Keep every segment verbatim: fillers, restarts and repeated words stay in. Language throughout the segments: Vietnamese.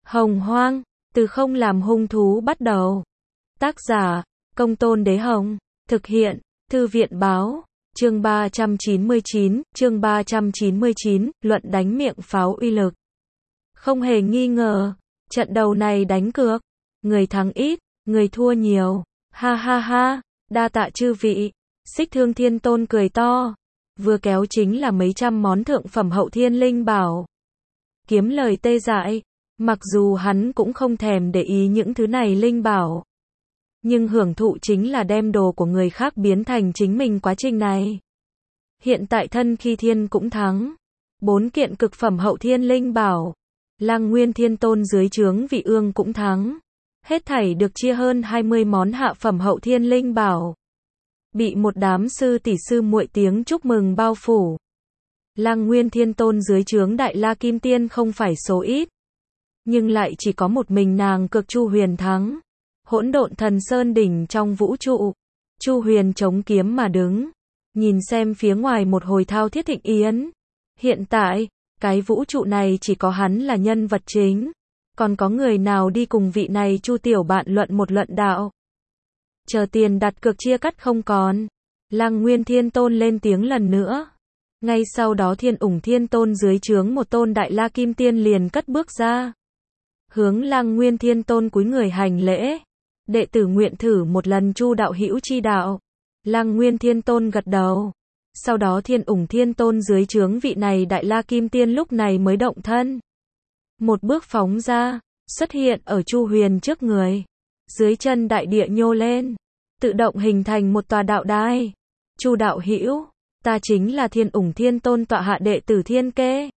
Hồng Hoang, từ không làm hung thú bắt đầu. Tác giả, Công Tôn Đế Hồng. Thực hiện, Thư viện Báo. Chương ba trăm chín mươi chín, chương ba trăm chín mươi chín, luận đánh miệng pháo uy lực. Không hề nghi ngờ, trận đầu này đánh cược, người thắng ít, người thua nhiều. Ha ha ha, đa tạ chư vị. Xích Thương Thiên Tôn cười to, vừa kéo chính là mấy trăm món thượng phẩm hậu thiên linh bảo. Kiếm lời tê dại, mặc dù hắn cũng không thèm để ý những thứ này linh bảo, nhưng hưởng thụ chính là đem đồ của người khác biến thành chính mình quá trình này. Hiện tại thân khi thiên cũng thắng. Bốn kiện cực phẩm hậu thiên linh bảo. Lăng Nguyên Thiên Tôn dưới trướng Vị Ương cũng thắng. Hết thảy được chia hơn hai mươi món hạ phẩm hậu thiên linh bảo. Bị một đám sư tỷ sư muội tiếng chúc mừng bao phủ. Lăng Nguyên Thiên Tôn dưới trướng Đại La Kim Tiên không phải số ít, nhưng lại chỉ có một mình nàng cực Chu Huyền thắng. Hỗn độn thần sơn đỉnh trong vũ trụ, Chu Huyền chống kiếm mà đứng, nhìn xem phía ngoài một hồi thao thiết thịnh yến. Hiện tại, cái vũ trụ này chỉ có hắn là nhân vật chính, còn có người nào đi cùng vị này Chu tiểu bạn luận một luận đạo. Chờ tiền đặt cược chia cắt không còn, Lăng Nguyên Thiên Tôn lên tiếng lần nữa. Ngay sau đó Thiên Ủng Thiên Tôn dưới trướng một tôn Đại La Kim Tiên liền cất bước ra, hướng Lăng Nguyên Thiên Tôn cúi người hành lễ. Đệ tử nguyện thử một lần Chu đạo hữu chi đạo. Lăng Nguyên Thiên Tôn gật đầu. Sau đó Thiên Ủng Thiên Tôn dưới trướng vị này Đại La Kim Tiên lúc này mới động thân. Một bước phóng ra, xuất hiện ở Chu Huyền trước người. Dưới chân đại địa nhô lên, tự động hình thành một tòa đạo đài. Chu đạo hữu, ta chính là Thiên Ủng Thiên Tôn tọa hạ đệ tử Thiên Kê.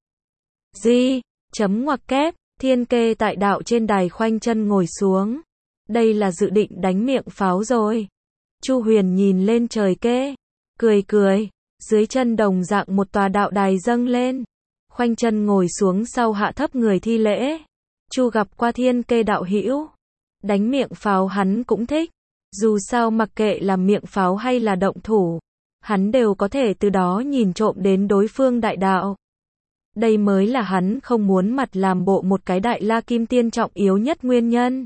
Di, chấm ngoặc kép, Thiên Kê tại đạo trên đài khoanh chân ngồi xuống. Đây là dự định đánh miệng pháo rồi. Chu Huyền nhìn lên trời Kê, cười cười, dưới chân đồng dạng một tòa đạo đài dâng lên, khoanh chân ngồi xuống sau hạ thấp người thi lễ. Chu gặp qua Thiên Kê đạo hữu. Đánh miệng pháo hắn cũng thích, dù sao mặc kệ là miệng pháo hay là động thủ, hắn đều có thể từ đó nhìn trộm đến đối phương đại đạo. Đây mới là hắn không muốn mặt làm bộ một cái Đại La Kim Tiên trọng yếu nhất nguyên nhân.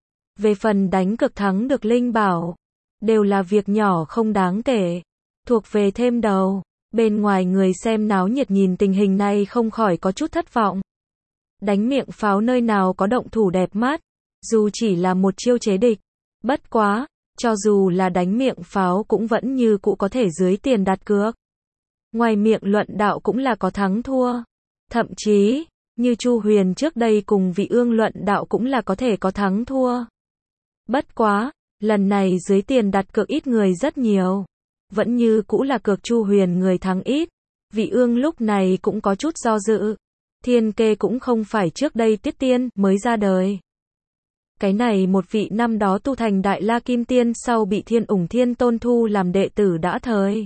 Về phần đánh cực thắng được linh bảo, đều là việc nhỏ không đáng kể, thuộc về thêm đầu. Bên ngoài người xem náo nhiệt nhìn tình hình này không khỏi có chút thất vọng. Đánh miệng pháo nơi nào có động thủ đẹp mắt, dù chỉ là một chiêu chế địch. Bất quá, cho dù là đánh miệng pháo cũng vẫn như cũ có thể dưới tiền đặt cược. Ngoài miệng luận đạo cũng là có thắng thua. Thậm chí, như Chu Huyền trước đây cùng Vị Ương luận đạo cũng là có thể có thắng thua. Bất quá, lần này dưới tiền đặt cược ít người rất nhiều. Vẫn như cũ là cược Chu Huyền người thắng ít. Vị Ương lúc này cũng có chút do dự. Thiên Kê cũng không phải trước đây Tiết Tiên mới ra đời. Cái này một vị năm đó tu thành Đại La Kim Tiên sau bị Thiên Ủng Thiên Tôn thu làm đệ tử đã thời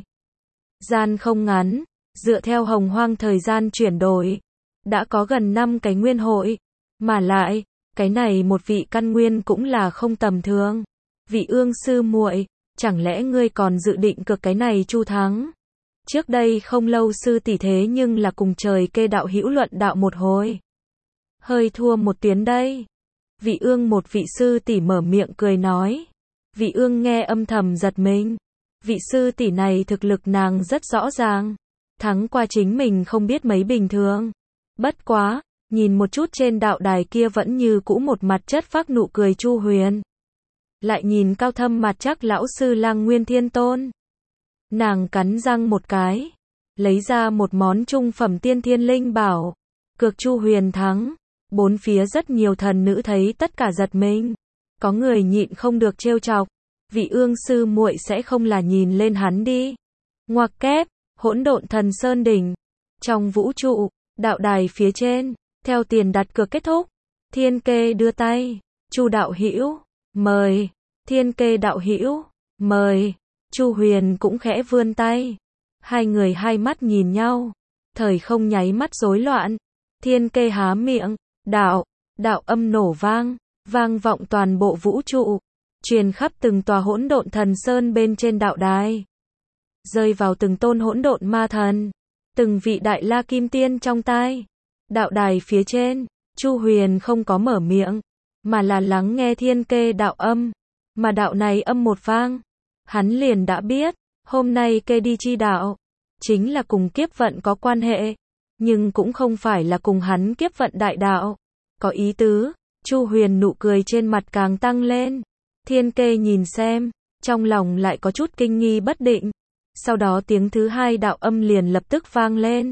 gian không ngắn, dựa theo hồng hoang thời gian chuyển đổi, đã có gần năm cái nguyên hội, mà lại, cái này một vị căn nguyên cũng là không tầm thường. Vị Ương sư muội, chẳng lẽ ngươi còn dự định cược cái này Chu thắng? Trước đây không lâu sư tỷ thế nhưng là cùng trời Kê đạo hữu luận đạo một hồi, hơi thua một tiếng đây. Vị Ương một vị sư tỷ mở miệng cười nói. Vị Ương nghe âm thầm giật mình. Vị sư tỷ này thực lực nàng rất rõ ràng, thắng qua chính mình không biết mấy bình thường. Bất quá, nhìn một chút trên đạo đài kia vẫn như cũ một mặt chất phác nụ cười Chu Huyền, lại nhìn cao thâm mặt chắc lão sư Lăng Nguyên Thiên Tôn, nàng cắn răng một cái, lấy ra một món trung phẩm tiên thiên linh bảo, cược Chu Huyền thắng. Bốn phía rất nhiều thần nữ thấy tất cả giật mình, có người nhịn không được trêu chọc. Vị Ương sư muội sẽ không là nhìn lên hắn đi. Ngoặc kép, hỗn độn thần sơn đỉnh, trong vũ trụ, đạo đài phía trên, theo tiền đặt cược kết thúc, Thiên Kê đưa tay, Chu đạo hữu, mời. Thiên Kê đạo hữu, mời. Chu Huyền cũng khẽ vươn tay, hai người hai mắt nhìn nhau, thời không nháy mắt rối loạn. Thiên Kê há miệng, đạo, đạo âm nổ vang, vang vọng toàn bộ vũ trụ, truyền khắp từng tòa hỗn độn thần sơn bên trên đạo đài, rơi vào từng tôn hỗn độn ma thần, từng vị Đại La Kim Tiên trong tai. Đạo đài phía trên, Chu Huyền không có mở miệng, mà là lắng nghe thiên kê đạo âm, mà đạo này âm một vang, hắn liền đã biết, hôm nay kê đi chi đạo, chính là cùng kiếp vận có quan hệ, nhưng cũng không phải là cùng hắn kiếp vận đại đạo, có ý tứ. Chu Huyền nụ cười trên mặt càng tăng lên, thiên kê nhìn xem, trong lòng lại có chút kinh nghi bất định, sau đó tiếng thứ hai đạo âm liền lập tức vang lên.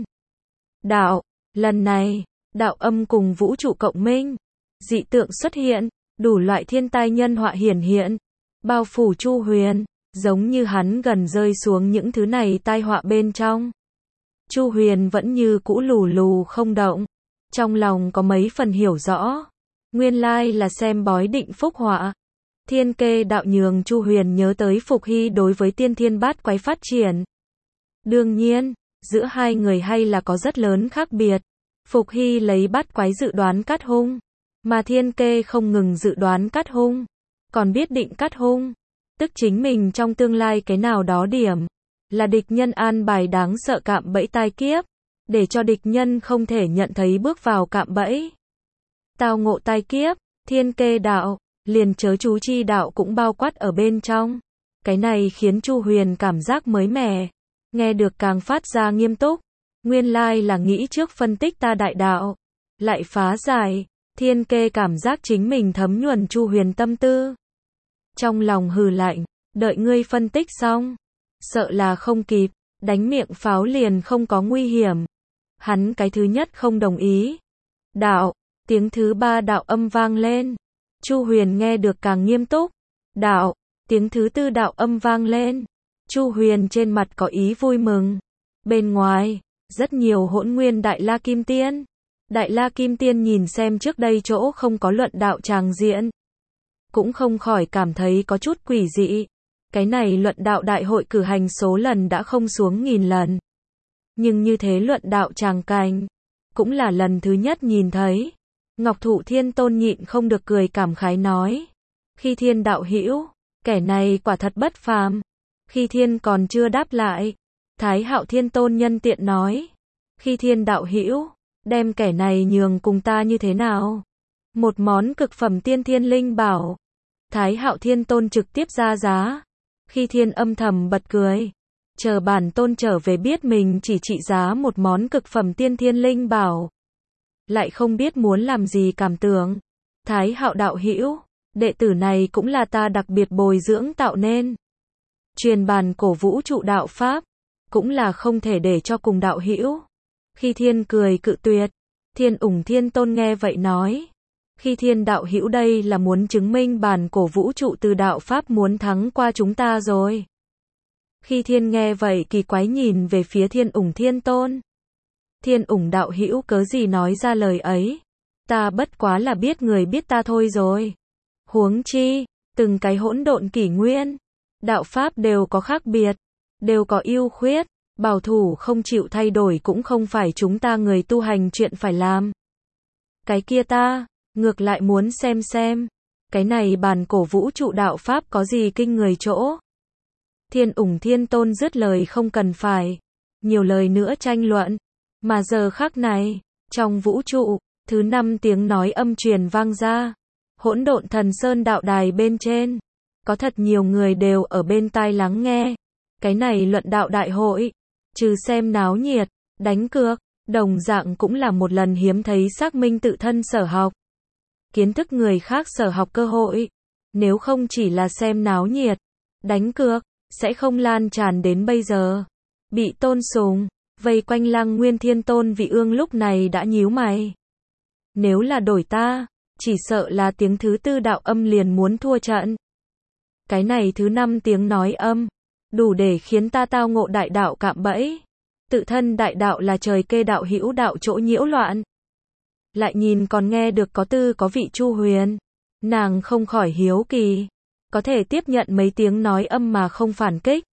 Đạo, lần này, đạo âm cùng vũ trụ cộng minh, dị tượng xuất hiện, đủ loại thiên tai nhân họa hiển hiện, bao phủ Chu Huyền, giống như hắn gần rơi xuống những thứ này tai họa bên trong. Chu Huyền vẫn như cũ lù lù không động, trong lòng có mấy phần hiểu rõ, nguyên lai là xem bói định phúc họa. Thiên kê đạo nhường Chu Huyền nhớ tới Phục Hy đối với tiên thiên bát quái phát triển. Đương nhiên, giữa hai người hay là có rất lớn khác biệt. Phục Hy lấy bát quái dự đoán cát hung, mà thiên kê không ngừng dự đoán cát hung, còn biết định cát hung, tức chính mình trong tương lai cái nào đó điểm, là địch nhân an bài đáng sợ cạm bẫy tai kiếp, để cho địch nhân không thể nhận thấy bước vào cạm bẫy. Tao ngộ tai kiếp, thiên kê đạo, liền chớ chú chi đạo cũng bao quát ở bên trong. Cái này khiến Chu Huyền cảm giác mới mẻ, nghe được càng phát ra nghiêm túc. Nguyên lai là nghĩ trước phân tích ta đại đạo, lại phá giải, thiên kê cảm giác chính mình thấm nhuần Chu Huyền tâm tư. Trong lòng hừ lạnh, đợi ngươi phân tích xong, sợ là không kịp, đánh miệng pháo liền không có nguy hiểm. Hắn cái thứ nhất không đồng ý. Đạo, tiếng thứ ba đạo âm vang lên. Chu Huyền nghe được càng nghiêm túc. Đạo, tiếng thứ tư đạo âm vang lên. Chu Huyền trên mặt có ý vui mừng. Bên ngoài, rất nhiều hỗn nguyên Đại La Kim Tiên. Đại La Kim Tiên nhìn xem trước đây chỗ không có luận đạo tràng diện, cũng không khỏi cảm thấy có chút quỷ dị. Cái này luận đạo đại hội cử hành số lần đã không xuống nghìn lần. Nhưng như thế luận đạo tràng cảnh, cũng là lần thứ nhất nhìn thấy. Ngọc Thụ Thiên Tôn nhịn không được cười cảm khái nói. Khi Thiên đạo hữu, kẻ này quả thật bất phàm. Khi Thiên còn chưa đáp lại, Thái Hạo Thiên Tôn nhân tiện nói. Khi Thiên đạo hữu, đem kẻ này nhường cùng ta như thế nào? Một món cực phẩm tiên thiên linh bảo. Thái Hạo Thiên Tôn trực tiếp ra giá. Khi Thiên âm thầm bật cười. Chờ bản tôn trở về biết mình chỉ trị giá một món cực phẩm tiên thiên linh bảo. Lại không biết muốn làm gì cảm tưởng. Thái Hạo đạo hữu, đệ tử này cũng là ta đặc biệt bồi dưỡng tạo nên. Truyền bàn cổ vũ trụ đạo Pháp, cũng là không thể để cho cùng đạo hữu. Khi Thiên cười cự tuyệt, Thiên ủng Thiên Tôn nghe vậy nói. Khi Thiên đạo hữu đây là muốn chứng minh bàn cổ vũ trụ từ đạo Pháp muốn thắng qua chúng ta rồi. Khi Thiên nghe vậy kỳ quái nhìn về phía Thiên ủng Thiên Tôn. Thiên ủng đạo hữu cớ gì nói ra lời ấy? Ta bất quá là biết người biết ta thôi rồi. Huống chi, từng cái hỗn độn kỷ nguyên, đạo Pháp đều có khác biệt, đều có ưu khuyết, bảo thủ không chịu thay đổi cũng không phải chúng ta người tu hành chuyện phải làm. Cái kia ta, ngược lại muốn xem xem, cái này bàn cổ vũ trụ đạo Pháp có gì kinh người chỗ. Thiên ủng Thiên Tôn dứt lời không cần phải nhiều lời nữa tranh luận, mà giờ khắc này, trong vũ trụ, thứ năm tiếng nói âm truyền vang ra, hỗn độn thần sơn đạo đài bên trên, có thật nhiều người đều ở bên tai lắng nghe, cái này luận đạo đại hội, trừ xem náo nhiệt, đánh cược, đồng dạng cũng là một lần hiếm thấy xác minh tự thân sở học, kiến thức người khác sở học cơ hội, nếu không chỉ là xem náo nhiệt, đánh cược, sẽ không lan tràn đến bây giờ. Bị tôn sùng, vây quanh Lăng Nguyên Thiên Tôn Vị Ương lúc này đã nhíu mày. Nếu là đổi ta, chỉ sợ là tiếng thứ tư đạo âm liền muốn thua trận. Cái này thứ năm tiếng nói âm, đủ để khiến ta tao ngộ đại đạo cạm bẫy. Tự thân đại đạo là trời kê đạo hữu đạo chỗ nhiễu loạn. Lại nhìn còn nghe được có tư có vị Chu Huyền. Nàng không khỏi hiếu kỳ. Có thể tiếp nhận mấy tiếng nói âm mà không phản kích.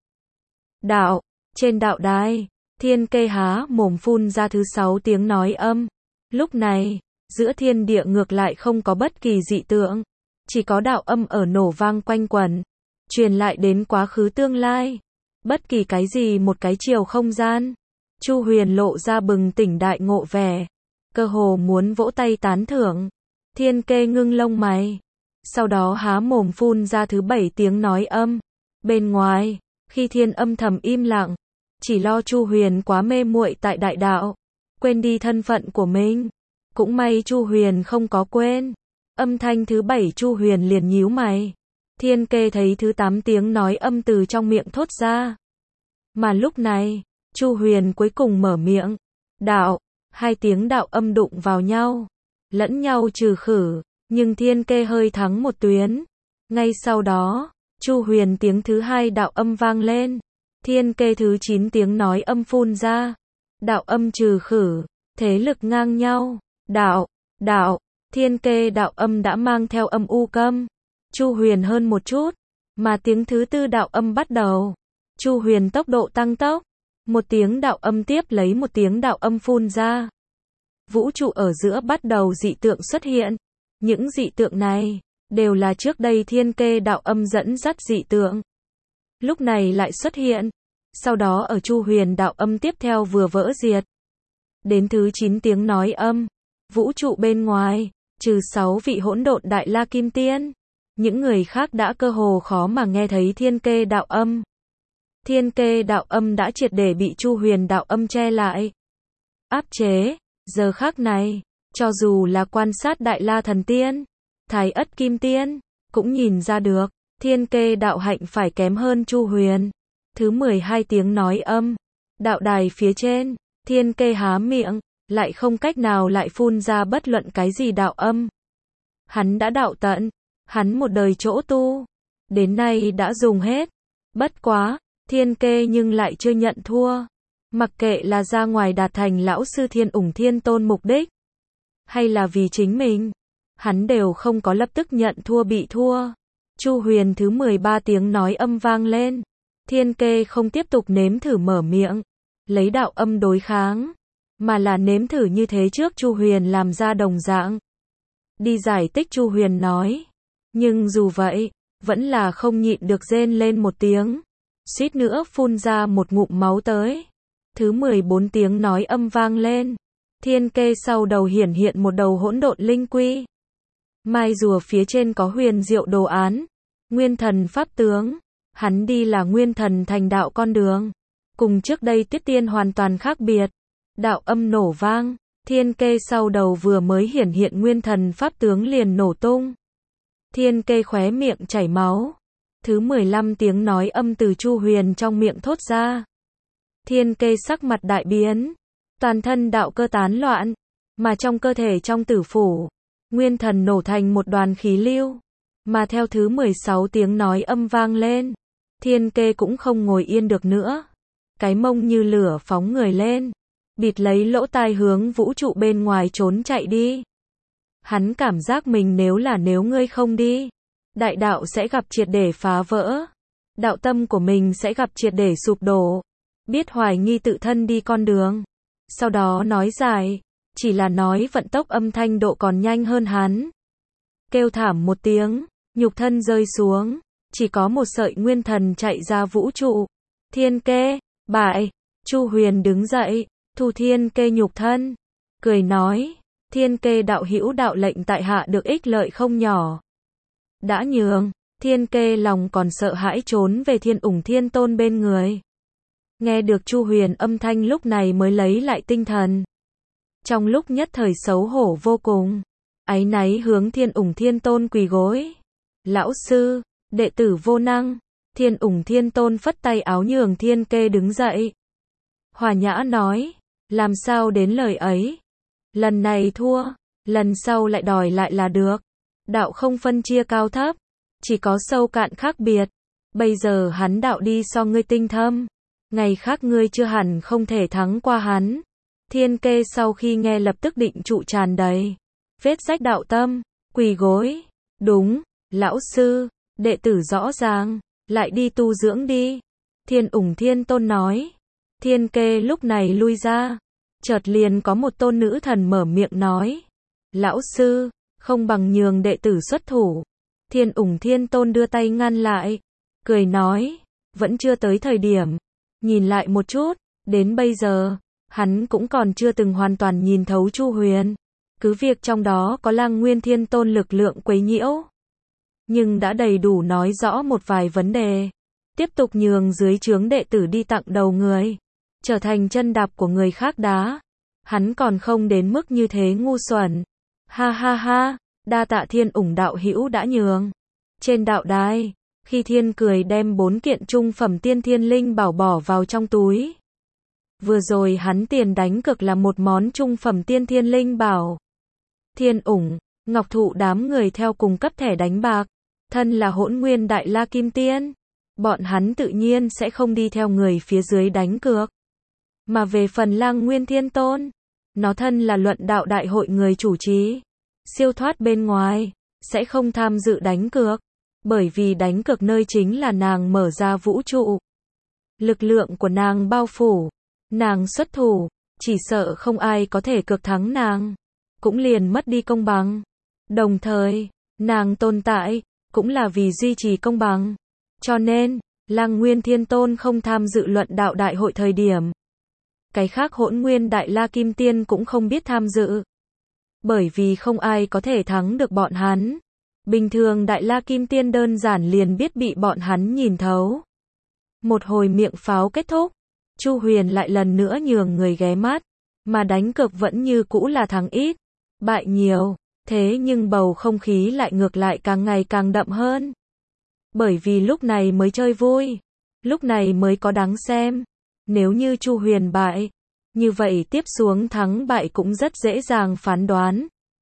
Đạo, trên đạo đài, Thiên kê há mồm phun ra thứ sáu tiếng nói âm. Lúc này, giữa thiên địa ngược lại không có bất kỳ dị tượng. Chỉ có đạo âm ở nổ vang quanh quẩn. Truyền lại đến quá khứ tương lai. Bất kỳ cái gì một cái chiều không gian. Chu Huyền lộ ra bừng tỉnh đại ngộ vẻ. cơ hồ muốn vỗ tay tán thưởng. Thiên Kê ngưng lông mày, sau đó há mồm phun ra thứ bảy tiếng nói âm. Bên ngoài, khi Thiên âm thầm im lặng, chỉ lo Chu Huyền quá mê muội tại đại đạo, quên đi thân phận của mình. Cũng may Chu Huyền không có quên. Âm thanh thứ bảy Chu Huyền liền nhíu mày. Thiên Kê thấy thứ tám tiếng nói âm từ trong miệng thốt ra. Mà lúc này, Chu Huyền cuối cùng mở miệng. Đạo, hai tiếng đạo âm đụng vào nhau, lẫn nhau trừ khử, nhưng Thiên Kê hơi thắng một tuyến. Ngay sau đó, Chu Huyền tiếng thứ hai đạo âm vang lên. Thiên Kê thứ chín tiếng nói âm phun ra. Đạo âm trừ khử, thế lực ngang nhau. Đạo, đạo, Thiên Kê đạo âm đã mang theo âm u câm. Chu Huyền hơn một chút, mà tiếng thứ tư đạo âm bắt đầu. Chu Huyền tốc độ tăng tốc, một tiếng đạo âm tiếp lấy một tiếng đạo âm phun ra. Vũ trụ ở giữa bắt đầu dị tượng xuất hiện. Những dị tượng này đều là trước đây Thiên Kê đạo âm dẫn dắt dị tượng. Lúc này lại xuất hiện. Sau đó ở Chu Huyền đạo âm tiếp theo vừa vỡ diệt. Đến thứ chín tiếng nói âm, vũ trụ bên ngoài, trừ sáu vị hỗn độn đại la kim tiên, những người khác đã cơ hồ khó mà nghe thấy Thiên Kê đạo âm. Thiên Kê đạo âm đã triệt để bị Chu Huyền đạo âm che lại, áp chế. Giờ khắc này, cho dù là quan sát đại la thần tiên, Thái Ất kim tiên, cũng nhìn ra được, Thiên Kê đạo hạnh phải kém hơn Chu Huyền. Thứ mười hai tiếng nói âm, đạo đài phía trên, Thiên Kê há miệng, lại không cách nào lại phun ra bất luận cái gì đạo âm. Hắn đã đạo tận, hắn một đời chỗ tu, đến nay đã dùng hết. Bất quá, Thiên Kê nhưng lại chưa nhận thua. Mặc kệ là ra ngoài đạt thành lão sư Thiên Ủng Thiên Tôn mục đích, hay là vì chính mình, hắn đều không có lập tức nhận thua bị thua. Chu Huyền thứ mười ba tiếng nói âm vang lên. Thiên Kê không tiếp tục nếm thử mở miệng, lấy đạo âm đối kháng, mà là nếm thử như thế trước Chu Huyền làm ra đồng dạng. Đi giải thích Chu Huyền nói. Nhưng dù vậy, vẫn là không nhịn được rên lên một tiếng, suýt nữa phun ra một ngụm máu tới. Thứ mười bốn tiếng nói âm vang lên. Thiên Kê sau đầu hiển hiện một đầu hỗn độn linh quy. Mai rùa phía trên có huyền diệu đồ án, nguyên thần pháp tướng. Hắn đi là nguyên thần thành đạo con đường, cùng trước đây Tuyết Tiên hoàn toàn khác biệt. Đạo âm nổ vang, Thiên Kê sau đầu vừa mới hiển hiện nguyên thần pháp tướng liền nổ tung. Thiên Kê khóe miệng chảy máu. Thứ mười lăm tiếng nói âm từ Chu Huyền trong miệng thốt ra. Thiên Kê sắc mặt đại biến, toàn thân đạo cơ tán loạn, mà trong cơ thể trong tử phủ, nguyên thần nổ thành một đoàn khí lưu. Mà theo thứ mười sáu tiếng nói âm vang lên, Thiên Kê cũng không ngồi yên được nữa. Cái mông như lửa phóng người lên, bịt lấy lỗ tai hướng vũ trụ bên ngoài trốn chạy đi. Hắn cảm giác mình nếu là nếu ngươi không đi, đại đạo sẽ gặp triệt để phá vỡ. Đạo tâm của mình sẽ gặp triệt để sụp đổ. Biết hoài nghi tự thân đi con đường. Sau đó nói dài, chỉ là nói vận tốc âm thanh độ còn nhanh hơn hắn. Kêu thảm một tiếng, nhục thân rơi xuống. Chỉ có một sợi nguyên thần chạy ra vũ trụ. Thiên Kê, bại. Chu Huyền đứng dậy, thu Thiên Kê nhục thân, cười nói, Thiên Kê đạo hữu đạo lệnh tại hạ được ích lợi không nhỏ. Đã nhường, Thiên Kê lòng còn sợ hãi trốn về Thiên Ủng Thiên Tôn bên người. Nghe được Chu Huyền âm thanh lúc này mới lấy lại tinh thần. Trong lúc nhất thời xấu hổ vô cùng, áy náy hướng Thiên Ủng Thiên Tôn quỳ gối. Lão sư, đệ tử vô năng. Thiên Ủng Thiên Tôn phất tay áo nhường Thiên Kê đứng dậy. Hòa nhã nói, làm sao đến lời ấy. Lần này thua, lần sau lại đòi lại là được. Đạo không phân chia cao thấp, chỉ có sâu cạn khác biệt. Bây giờ hắn đạo đi so ngươi tinh thâm, ngày khác ngươi chưa hẳn không thể thắng qua hắn. Thiên Kê sau khi nghe lập tức định trụ tràn đầy vết rách đạo tâm, quỳ gối. Đúng, lão sư, đệ tử rõ ràng, lại đi tu dưỡng đi. Thiên Ủng Thiên Tôn nói. Thiên Kê lúc này lui ra, chợt liền có một tôn nữ thần mở miệng nói. Lão sư, không bằng nhường đệ tử xuất thủ. Thiên Ủng Thiên Tôn đưa tay ngăn lại, cười nói, vẫn chưa tới thời điểm. Nhìn lại một chút, đến bây giờ, hắn cũng còn chưa từng hoàn toàn nhìn thấu Chu Huyền. Cứ việc trong đó có Lăng Nguyên Thiên Tôn lực lượng quấy nhiễu, nhưng đã đầy đủ nói rõ một vài vấn đề. Tiếp tục nhường dưới trướng đệ tử đi tặng đầu người, trở thành chân đạp của người khác đá. Hắn còn không đến mức như thế ngu xuẩn. Ha ha ha, đa tạ Thiên ủng đạo hữu đã nhường. Trên đạo đài, Khi Thiên cười đem bốn kiện trung phẩm tiên thiên linh bảo bỏ vào trong túi. Vừa rồi hắn tiền đánh cược là một món trung phẩm tiên thiên linh bảo. Thiên ủng, Ngọc Thụ đám người theo cùng cấp thẻ đánh bạc, thân là Hỗn Nguyên Đại La Kim Tiên, bọn hắn tự nhiên sẽ không đi theo người phía dưới đánh cược. Mà về phần Lăng Nguyên Thiên Tôn, nó thân là luận đạo đại hội người chủ trì, siêu thoát bên ngoài, sẽ không tham dự đánh cược, bởi vì đánh cược nơi chính là nàng mở ra vũ trụ. Lực lượng của nàng bao phủ, nàng xuất thủ, chỉ sợ không ai có thể cược thắng nàng, cũng liền mất đi công bằng. Đồng thời, nàng tồn tại, cũng là vì duy trì công bằng. Cho nên, Lăng Nguyên Thiên Tôn không tham dự luận đạo đại hội thời điểm. Cái khác Hỗn Nguyên Đại La Kim Tiên cũng không biết tham dự. Bởi vì không ai có thể thắng được bọn hắn. Bình thường Đại La Kim Tiên đơn giản liền biết bị bọn hắn nhìn thấu. Một hồi miệng pháo kết thúc, Chu Huyền lại lần nữa nhường người ghé mắt, mà đánh cược vẫn như cũ là thắng ít, bại nhiều, thế nhưng bầu không khí lại ngược lại càng ngày càng đậm hơn. Bởi vì lúc này mới chơi vui, lúc này mới có đáng xem. Nếu như Chu Huyền bại, như vậy tiếp xuống thắng bại cũng rất dễ dàng phán đoán.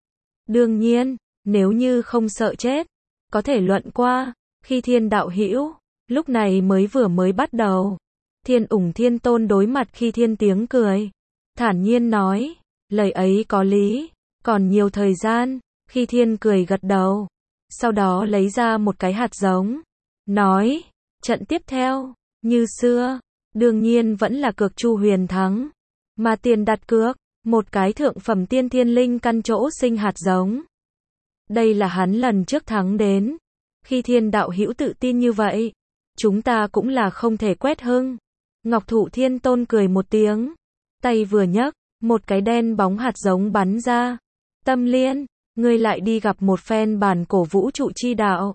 Đương nhiên, nếu như không sợ chết, có thể luận qua. Khi Thiên đạo hữu, lúc này mới vừa mới bắt đầu. Thiên ủng Thiên Tôn đối mặt Khi Thiên tiếng cười, thản nhiên nói, lời ấy có lý, còn nhiều thời gian. Khi Thiên cười gật đầu, sau đó lấy ra một cái hạt giống, nói, trận tiếp theo, như xưa, đương nhiên vẫn là cược Chu Huyền thắng, mà tiền đặt cược, một cái thượng phẩm tiên thiên linh căn chỗ sinh hạt giống. Đây là hắn lần trước thắng đến. Khi Thiên đạo hữu tự tin như vậy, chúng ta cũng là không thể quét hưng. Ngọc Thụ Thiên Tôn cười một tiếng, tay vừa nhấc, một cái đen bóng hạt giống bắn ra. Tâm Liên, ngươi lại đi gặp một phen bản cổ vũ trụ chi đạo.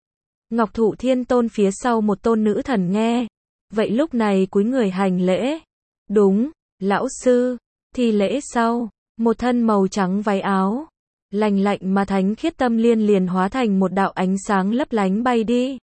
Ngọc Thụ Thiên Tôn phía sau một tôn nữ thần nghe, vậy lúc này cúi người hành lễ. Đúng, lão sư. Thì lễ sau, một thân màu trắng váy áo, lành lạnh mà thánh khiết Tâm Liên liền hóa thành một đạo ánh sáng lấp lánh bay đi.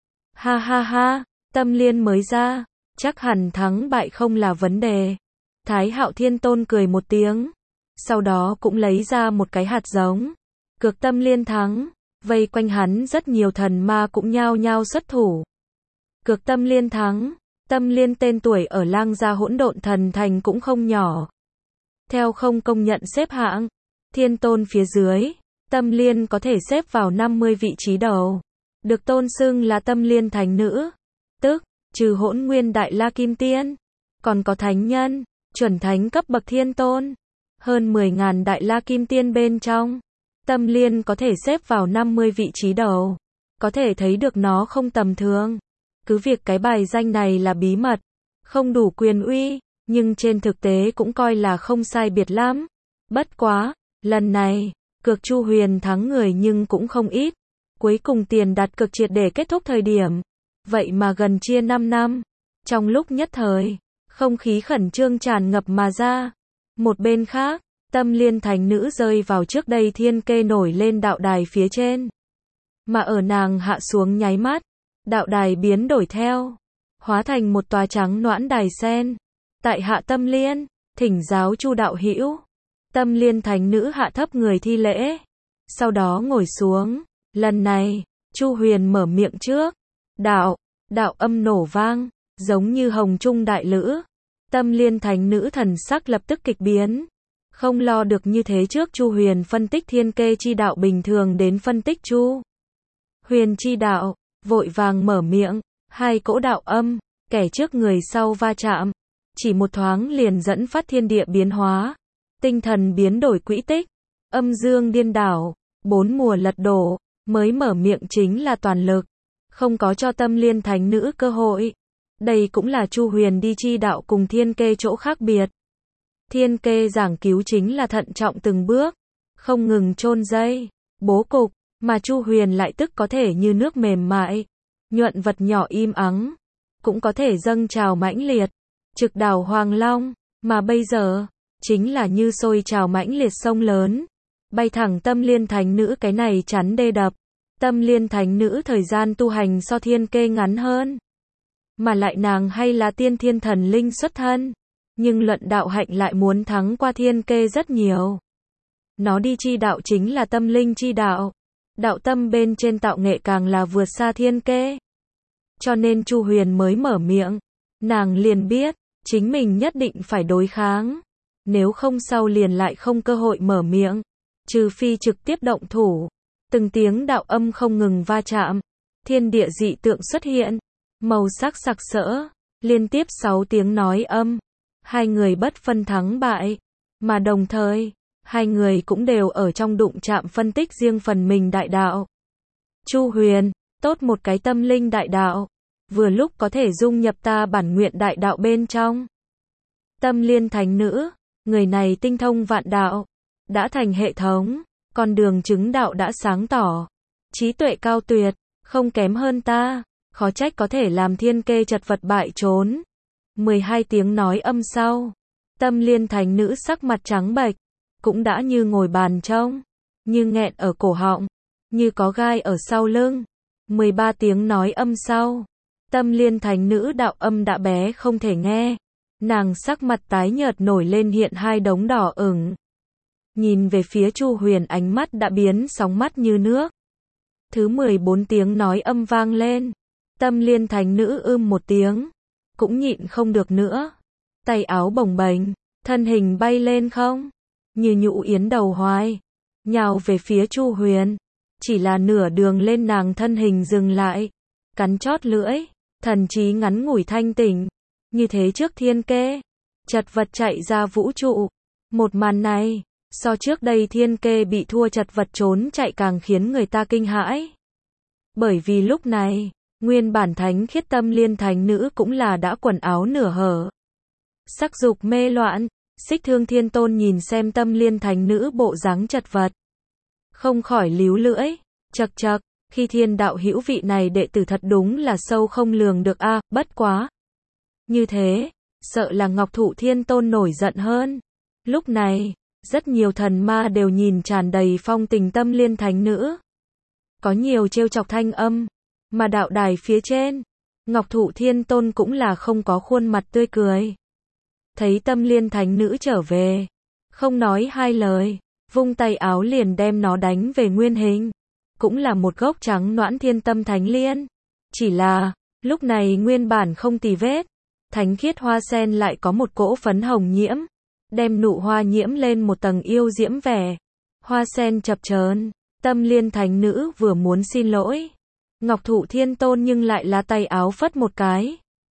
Ha ha ha, Tâm Liên mới ra, chắc hẳn thắng bại không là vấn đề. Thái Hạo Thiên Tôn cười một tiếng, sau đó cũng lấy ra một cái hạt giống, cược Tâm Liên thắng. Vây quanh hắn rất nhiều thần ma cũng nhao nhao xuất thủ. Cược Tâm Liên thắng. Tâm Liên tên tuổi ở Lang Gia Hỗn Độn Thần Thành cũng không nhỏ. Theo không công nhận xếp hạng, Thiên Tôn phía dưới, Tâm Liên có thể xếp vào năm mươi vị trí đầu. Được tôn xưng là Tâm Liên Thánh Nữ. Tức, trừ Hỗn Nguyên Đại La Kim Tiên, còn có Thánh Nhân, chuẩn thánh cấp bậc Thiên Tôn. Hơn mười nghìn Đại La Kim Tiên bên trong, Tâm Liên có thể xếp vào năm mươi vị trí đầu. Có thể thấy được nó không tầm thường. Cứ việc cái bài danh này là bí mật, không đủ quyền uy, nhưng trên thực tế cũng coi là không sai biệt lắm. Bất quá, lần này, cược Chu Huyền thắng người nhưng cũng không ít. Cuối cùng tiền đặt cược triệt để kết thúc thời điểm. Vậy mà gần chia năm năm. Trong lúc nhất thời, không khí khẩn trương tràn ngập mà ra. Một bên khác, Tâm Liên Thánh Nữ rơi vào trước đây thiên kê nổi lên đạo đài phía trên. Mà ở nàng hạ xuống nháy mắt, đạo đài biến đổi theo, hóa thành một tòa trắng noãn đài sen. Tại hạ Tâm Liên, thỉnh giáo Chu đạo hữu. Tâm Liên Thánh Nữ hạ thấp người thi lễ, sau đó ngồi xuống. Lần này, Chu Huyền mở miệng trước. Đạo, đạo âm nổ vang, giống như hồng trung đại lữ. Tâm Liên Thánh Nữ thần sắc lập tức kịch biến. Không lo được như thế trước Chu Huyền phân tích thiên kê chi đạo bình thường đến phân tích Chu Huyền chi đạo, vội vàng mở miệng, hai cỗ đạo âm, kẻ trước người sau va chạm, chỉ một thoáng liền dẫn phát thiên địa biến hóa, tinh thần biến đổi quỹ tích, âm dương điên đảo, bốn mùa lật đổ, mới mở miệng chính là toàn lực, không có cho Tâm Liên Thánh Nữ cơ hội. Đây cũng là Chu Huyền đi chi đạo cùng thiên kê chỗ khác biệt. Thiên kê giảng cứu chính là thận trọng từng bước, không ngừng chôn dây, bố cục, mà Chu Huyền lại tức có thể như nước mềm mại, nhuận vật nhỏ im ắng, cũng có thể dâng trào mãnh liệt, trực đảo Hoàng Long, mà bây giờ, chính là như sôi trào mãnh liệt sông lớn, bay thẳng Tâm Liên Thánh Nữ cái này chắn đê đập. Tâm Liên Thánh Nữ thời gian tu hành so thiên kê ngắn hơn, mà lại nàng hay là tiên thiên thần linh xuất thân, nhưng luận đạo hạnh lại muốn thắng qua thiên kê rất nhiều. Nó đi chi đạo chính là tâm linh chi đạo, đạo tâm bên trên tạo nghệ càng là vượt xa thiên kê. Cho nên Chu Huyền mới mở miệng, nàng liền biết, chính mình nhất định phải đối kháng, nếu không sau liền lại không cơ hội mở miệng, trừ phi trực tiếp động thủ. Từng tiếng đạo âm không ngừng va chạm, thiên địa dị tượng xuất hiện, màu sắc sặc sỡ, liên tiếp sáu tiếng nói âm, hai người bất phân thắng bại, mà đồng thời, hai người cũng đều ở trong đụng chạm phân tích riêng phần mình đại đạo. Chu Huyền, tốt một cái tâm linh đại đạo, vừa lúc có thể dung nhập ta bản nguyện đại đạo bên trong. Tâm Liên Thánh Nữ, người này tinh thông vạn đạo, đã thành hệ thống, con đường chứng đạo đã sáng tỏ, trí tuệ cao tuyệt, không kém hơn ta, khó trách có thể làm thiên kê chật vật bại trốn. mười hai tiếng nói âm sau, Tâm Liên Thánh Nữ sắc mặt trắng bệch, cũng đã như ngồi bàn trông, như nghẹn ở cổ họng, như có gai ở sau lưng. mười ba tiếng nói âm sau, Tâm Liên Thánh Nữ đạo âm đã bé không thể nghe, nàng sắc mặt tái nhợt nổi lên hiện hai đống đỏ ửng. Nhìn về phía Chu Huyền ánh mắt đã biến sóng mắt như nước. Thứ mười bốn tiếng nói âm vang lên, Tâm Liên Thánh Nữ ưm một tiếng, cũng nhịn không được nữa. Tay áo bồng bềnh, thân hình bay lên không, như nhũ yến đầu hoài, nhào về phía Chu Huyền. Chỉ là nửa đường lên nàng thân hình dừng lại, cắn chót lưỡi, thần trí ngắn ngủi thanh tỉnh. Như thế trước thiên kê, chật vật chạy ra vũ trụ. Một màn này, so trước đây thiên kê bị thua chật vật trốn chạy càng khiến người ta kinh hãi. Bởi vì lúc này, nguyên bản thánh khiết Tâm Liên Thánh Nữ cũng là đã quần áo nửa hở. Sắc dục mê loạn, Xích Thương Thiên Tôn nhìn xem Tâm Liên Thánh Nữ bộ dáng chật vật, không khỏi líu lưỡi, chậc chậc, khi thiên đạo hữu vị này đệ tử thật đúng là sâu không lường được a, à, bất quá. Như thế, sợ là Ngọc Thụ Thiên Tôn nổi giận hơn. Lúc này, rất nhiều thần ma đều nhìn tràn đầy phong tình Tâm Liên Thánh Nữ. Có nhiều trêu chọc thanh âm, mà đạo đài phía trên, Ngọc Thụ Thiên Tôn cũng là không có khuôn mặt tươi cười. Thấy Tâm Liên Thánh Nữ trở về, không nói hai lời, vung tay áo liền đem nó đánh về nguyên hình. Cũng là một gốc trắng noãn thiên tâm thánh liên. Chỉ là, lúc này nguyên bản không tì vết, thánh khiết hoa sen lại có một cỗ phấn hồng nhiễm, đem nụ hoa nhiễm lên một tầng yêu diễm vẻ. Hoa sen chập chờn, Tâm Liên Thánh Nữ vừa muốn xin lỗi, Ngọc Thụ Thiên Tôn nhưng lại là tay áo phất một cái,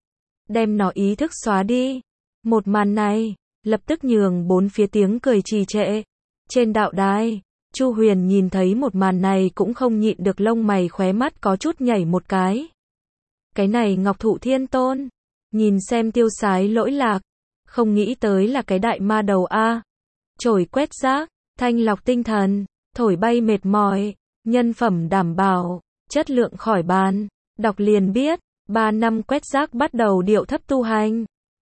đem nó ý thức xóa đi. Một màn này, lập tức nhường bốn phía tiếng cười trì trệ. Trên đạo đài, Chu Huyền nhìn thấy một màn này cũng không nhịn được lông mày khóe mắt có chút nhảy một cái. Cái này Ngọc Thụ Thiên Tôn, nhìn xem tiêu sái lỗi lạc, không nghĩ tới là cái đại ma đầu a. Chổi quét rác, thanh lọc tinh thần, thổi bay mệt mỏi, nhân phẩm đảm bảo, chất lượng khỏi bàn. Đọc liền biết, ba năm quét rác bắt đầu điệu thấp tu hành.